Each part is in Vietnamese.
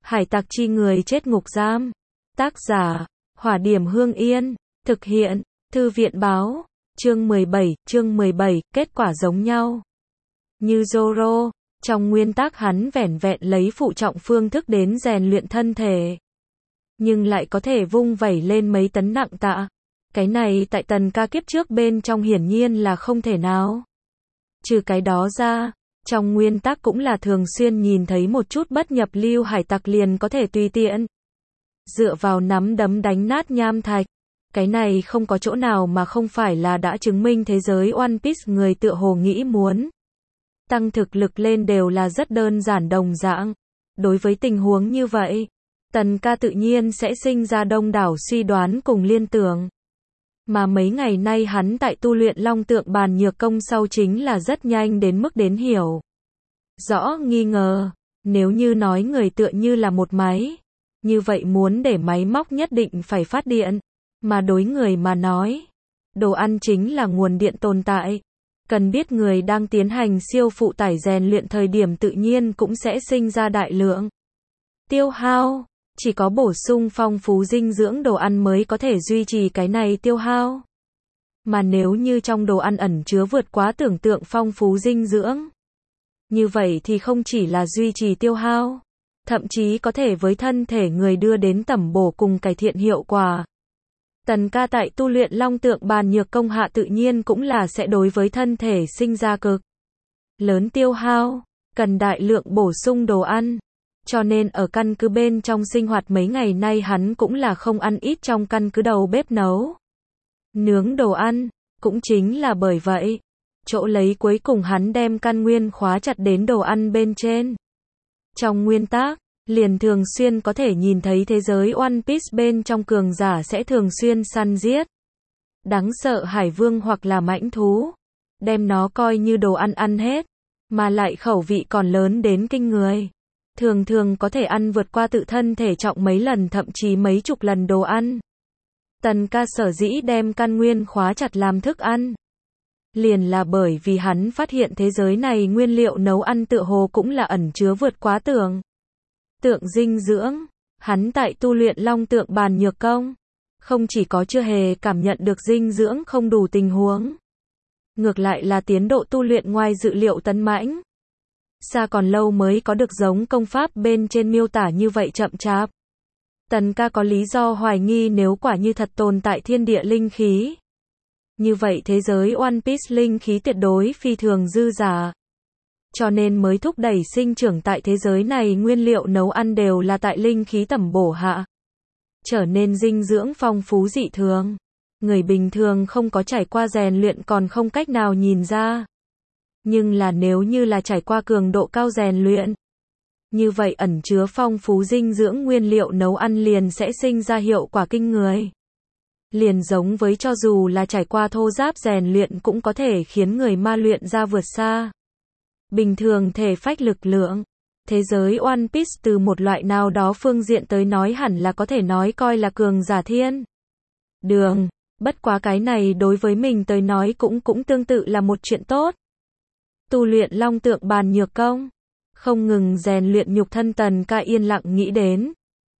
Hải tặc chi người chết ngục giam. Tác giả, Hỏa Điểm Hương Yên. Thực hiện, Thư viện báo. Chương 17, kết quả giống nhau. Như Zoro, trong nguyên tắc hắn vẻn vẹn lấy phụ trọng phương thức đến rèn luyện thân thể. Nhưng lại có thể vung vẩy lên mấy tấn nặng tạ. Cái này tại tần ca kiếp trước bên trong hiển nhiên là không thể nào. Trừ cái đó ra, trong nguyên tắc cũng là thường xuyên nhìn thấy một chút bất nhập lưu hải tặc liền có thể tùy tiện dựa vào nắm đấm đánh nát nham thạch. Cái này không có chỗ nào mà không phải là đã chứng minh thế giới One Piece người tựa hồ nghĩ muốn tăng thực lực lên đều là rất đơn giản đồng dạng. Đối với tình huống như vậy, tần ca tự nhiên sẽ sinh ra đông đảo suy đoán cùng liên tưởng. Mà mấy ngày nay hắn tại tu luyện long tượng bàn nhược công sau chính là rất nhanh đến mức đến hiểu rõ nghi ngờ. Nếu như nói người tựa như là một máy, như vậy muốn để máy móc nhất định phải phát điện. Mà đối người mà nói, đồ ăn chính là nguồn điện tồn tại. Cần biết người đang tiến hành siêu phụ tải rèn luyện thời điểm tự nhiên cũng sẽ sinh ra đại lượng tiêu hao. Chỉ có bổ sung phong phú dinh dưỡng đồ ăn mới có thể duy trì cái này tiêu hao. Mà nếu như trong đồ ăn ẩn chứa vượt quá tưởng tượng phong phú dinh dưỡng, như vậy thì không chỉ là duy trì tiêu hao, thậm chí có thể với thân thể người đưa đến tẩm bổ cùng cải thiện hiệu quả. Tần ca tại tu luyện long tượng bàn nhược công hạ tự nhiên cũng là sẽ đối với thân thể sinh ra cực lớn tiêu hao, cần đại lượng bổ sung đồ ăn. Cho nên ở căn cứ bên trong sinh hoạt mấy ngày nay hắn cũng là không ăn ít trong căn cứ đầu bếp nấu nướng đồ ăn. Cũng chính là bởi vậy, chỗ lấy cuối cùng hắn đem căn nguyên khóa chặt đến đồ ăn bên trên. Trong nguyên tắc, liền thường xuyên có thể nhìn thấy thế giới One Piece bên trong cường giả sẽ thường xuyên săn giết đáng sợ hải vương hoặc là mãnh thú, đem nó coi như đồ ăn ăn hết, mà lại khẩu vị còn lớn đến kinh người. Thường thường có thể ăn vượt qua tự thân thể trọng mấy lần thậm chí mấy chục lần đồ ăn. Tần ca sở dĩ đem căn nguyên khóa chặt làm thức ăn, liền là bởi vì hắn phát hiện thế giới này nguyên liệu nấu ăn tựa hồ cũng là ẩn chứa vượt quá tưởng tượng dinh dưỡng. Hắn tại tu luyện long tượng bàn nhược công, không chỉ có chưa hề cảm nhận được dinh dưỡng không đủ tình huống, ngược lại là tiến độ tu luyện ngoài dự liệu tấn mãnh. Xa còn lâu mới có được giống công pháp bên trên miêu tả như vậy chậm chạp. Tần ca có lý do hoài nghi nếu quả như thật tồn tại thiên địa linh khí, như vậy thế giới One Piece linh khí tuyệt đối phi thường dư dả. Cho nên mới thúc đẩy sinh trưởng tại thế giới này nguyên liệu nấu ăn đều là tại linh khí tẩm bổ hạ, trở nên dinh dưỡng phong phú dị thường. Người bình thường không có trải qua rèn luyện còn không cách nào nhìn ra. Nhưng là nếu như là trải qua cường độ cao rèn luyện, như vậy ẩn chứa phong phú dinh dưỡng nguyên liệu nấu ăn liền sẽ sinh ra hiệu quả kinh người. Liền giống với cho dù là trải qua thô giáp rèn luyện cũng có thể khiến người ma luyện ra vượt xa bình thường thể phách lực lượng. Thế giới One Piece từ một loại nào đó phương diện tới nói hẳn là có thể nói coi là cường giả thiên đường. Bất quá cái này đối với mình tới nói cũng tương tự là một chuyện tốt. Tu luyện long tượng bàn nhược công, không ngừng rèn luyện nhục thân, tần ca yên lặng nghĩ đến.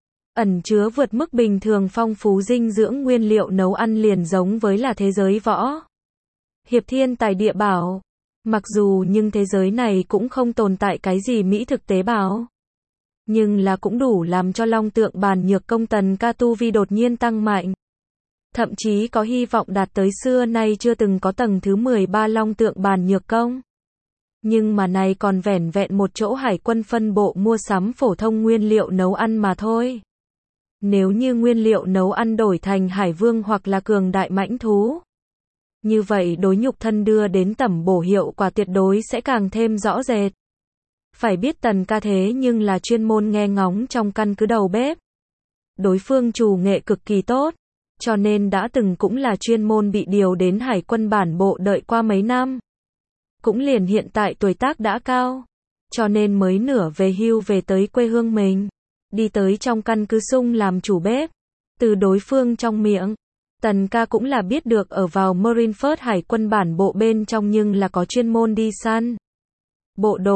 Ẩn chứa vượt mức bình thường phong phú dinh dưỡng nguyên liệu nấu ăn liền giống với là thế giới võ hiệp thiên tài địa bảo. Mặc dù nhưng thế giới này cũng không tồn tại cái gì mỹ thực tế bảo, nhưng là cũng đủ làm cho long tượng bàn nhược công tần ca tu vi đột nhiên tăng mạnh. Thậm chí có hy vọng đạt tới xưa nay chưa từng có tầng thứ 13 long tượng bàn nhược công. Nhưng mà này còn vẻn vẹn một chỗ hải quân phân bộ mua sắm phổ thông nguyên liệu nấu ăn mà thôi. Nếu như nguyên liệu nấu ăn đổi thành hải vương hoặc là cường đại mãnh thú, như vậy đối nhục thân đưa đến tẩm bổ hiệu quả tuyệt đối sẽ càng thêm rõ rệt. Phải biết tần ca thế nhưng là chuyên môn nghe ngóng trong căn cứ đầu bếp. Đối phương trù nghệ cực kỳ tốt, cho nên đã từng cũng là chuyên môn bị điều đến hải quân bản bộ đợi qua mấy năm. Cũng liền hiện tại tuổi tác đã cao, cho nên mới nửa về hưu về tới quê hương mình, đi tới trong căn cứ sung làm chủ bếp. Từ đối phương trong miệng, tần ca cũng là biết được ở vào Marineford hải quân bản bộ bên trong nhưng là có chuyên môn đi săn bộ đội,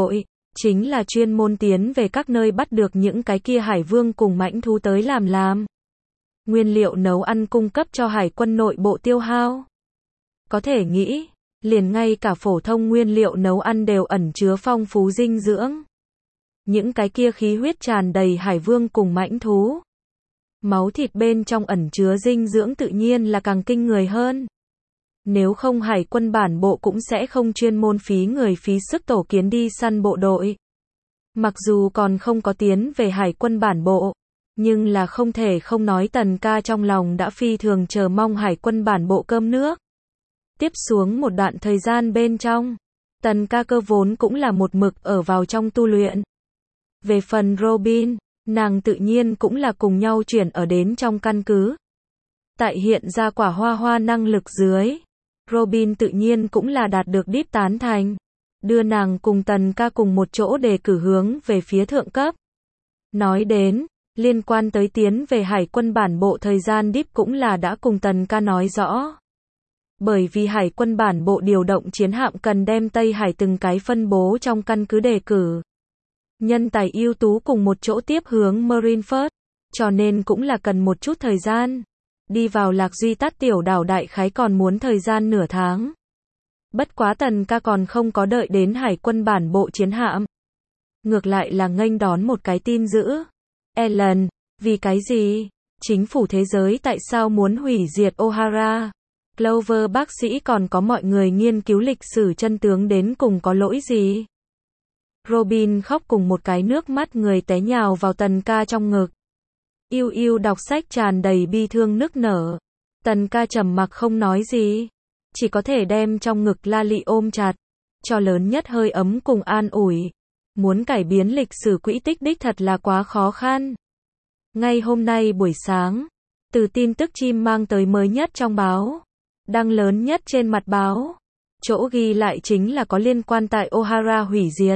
chính là chuyên môn tiến về các nơi bắt được những cái kia hải vương cùng mãnh thú tới làm. Nguyên liệu nấu ăn cung cấp cho hải quân nội bộ tiêu hao. Có thể nghĩ, liền ngay cả phổ thông nguyên liệu nấu ăn đều ẩn chứa phong phú dinh dưỡng. Những cái kia khí huyết tràn đầy hải vương cùng mãnh thú. Máu thịt bên trong ẩn chứa dinh dưỡng tự nhiên là càng kinh người hơn. Nếu không hải quân bản bộ cũng sẽ không chuyên môn phí người phí sức tổ kiến đi săn bộ đội. Mặc dù còn không có tiến về hải quân bản bộ, nhưng là không thể không nói Tần ca trong lòng đã phi thường chờ mong hải quân bản bộ cơm nước. Tiếp xuống một đoạn thời gian bên trong, Tần ca cơ vốn cũng là một mực ở vào trong tu luyện. Về phần Robin, nàng tự nhiên cũng là cùng nhau chuyển ở đến trong căn cứ. Tại hiện ra quả hoa năng lực dưới, Robin tự nhiên cũng là đạt được đíp tán thành, đưa nàng cùng Tần ca cùng một chỗ để cử hướng về phía thượng cấp. Nói đến, liên quan tới tiến về hải quân bản bộ thời gian đíp cũng là đã cùng Tần ca nói rõ. Bởi vì hải quân bản bộ điều động chiến hạm cần đem Tây Hải từng cái phân bố trong căn cứ đề cử. Nhân tài ưu tú cùng một chỗ tiếp hướng Marineford, cho nên cũng là cần một chút thời gian. Đi vào Lạc Duy Tát tiểu đảo đại khái còn muốn thời gian nửa tháng. Bất quá Tần ca còn không có đợi đến hải quân bản bộ chiến hạm. Ngược lại là nghênh đón một cái tin dữ. Ellen, vì cái gì? Chính phủ thế giới tại sao muốn hủy diệt O'Hara? Clover bác sĩ còn có mọi người nghiên cứu lịch sử chân tướng đến cùng có lỗi gì? Robin khóc cùng một cái nước mắt người té nhào vào Tần ca trong ngực. Yêu yêu đọc sách tràn đầy bi thương nức nở. Tần ca trầm mặc không nói gì. Chỉ có thể đem trong ngực La Lị ôm chặt. Cho lớn nhất hơi ấm cùng an ủi. Muốn cải biến lịch sử quỹ tích đích thật là quá khó khăn. Ngay hôm nay buổi sáng, từ tin tức chim mang tới mới nhất trong báo. Đăng lớn nhất trên mặt báo. Chỗ ghi lại chính là có liên quan tại O'Hara hủy diệt.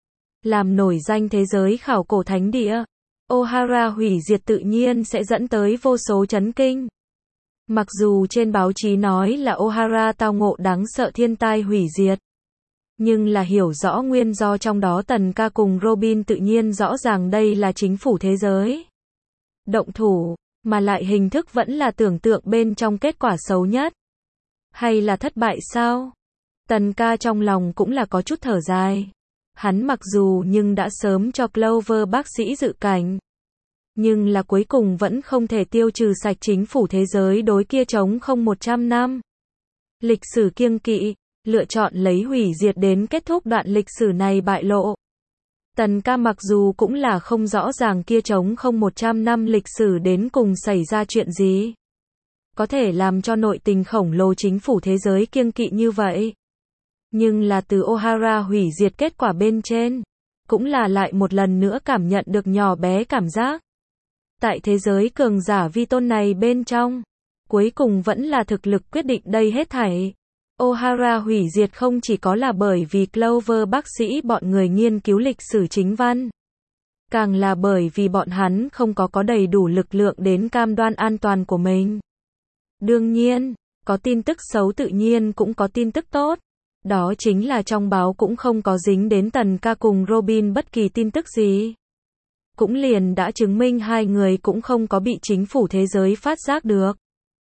Làm nổi danh thế giới khảo cổ thánh địa. O'Hara hủy diệt tự nhiên sẽ dẫn tới vô số chấn kinh. Mặc dù trên báo chí nói là O'Hara tao ngộ đáng sợ thiên tai hủy diệt. Nhưng là hiểu rõ nguyên do trong đó Tần ca cùng Robin tự nhiên rõ ràng đây là chính phủ thế giới. Động thủ, mà lại hình thức vẫn là tưởng tượng bên trong kết quả xấu nhất. Hay là thất bại sao? Tần ca trong lòng cũng là có chút thở dài. Hắn mặc dù nhưng đã sớm cho Clover bác sĩ dự cảnh. Nhưng là cuối cùng vẫn không thể tiêu trừ sạch chính phủ thế giới đối kia chống không 100 năm. Lịch sử kiêng kỵ, lựa chọn lấy hủy diệt đến kết thúc đoạn lịch sử này bại lộ. Tần ca mặc dù cũng là không rõ ràng kia chống không 100 năm lịch sử đến cùng xảy ra chuyện gì. Có thể làm cho nội tình khổng lồ chính phủ thế giới kiêng kỵ như vậy. Nhưng là từ O'Hara hủy diệt kết quả bên trên, cũng là lại một lần nữa cảm nhận được nhỏ bé cảm giác. Tại thế giới cường giả vi tôn này bên trong, cuối cùng vẫn là thực lực quyết định đây hết thảy. O'Hara hủy diệt không chỉ có là bởi vì Clover bác sĩ bọn người nghiên cứu lịch sử chính văn. Càng là bởi vì bọn hắn không có đầy đủ lực lượng đến cam đoan an toàn của mình. Đương nhiên, có tin tức xấu tự nhiên cũng có tin tức tốt. Đó chính là trong báo cũng không có dính đến Tần ca cùng Robin bất kỳ tin tức gì. Cũng liền đã chứng minh hai người cũng không có bị chính phủ thế giới phát giác được.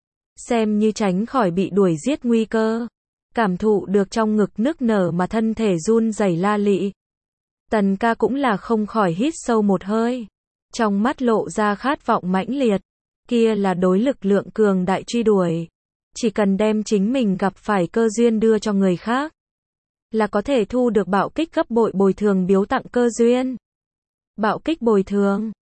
Xem như tránh khỏi bị đuổi giết nguy cơ. Cảm thụ được trong ngực nức nở mà thân thể run rẩy La Lị. Tần ca cũng là không khỏi hít sâu một hơi. Trong mắt lộ ra khát vọng mãnh liệt. Kia là đối lực lượng cường đại truy đuổi. Chỉ cần đem chính mình gặp phải cơ duyên đưa cho người khác. Là có thể thu được bạo kích gấp bội bồi thường biếu tặng cơ duyên. Bạo kích bồi thường.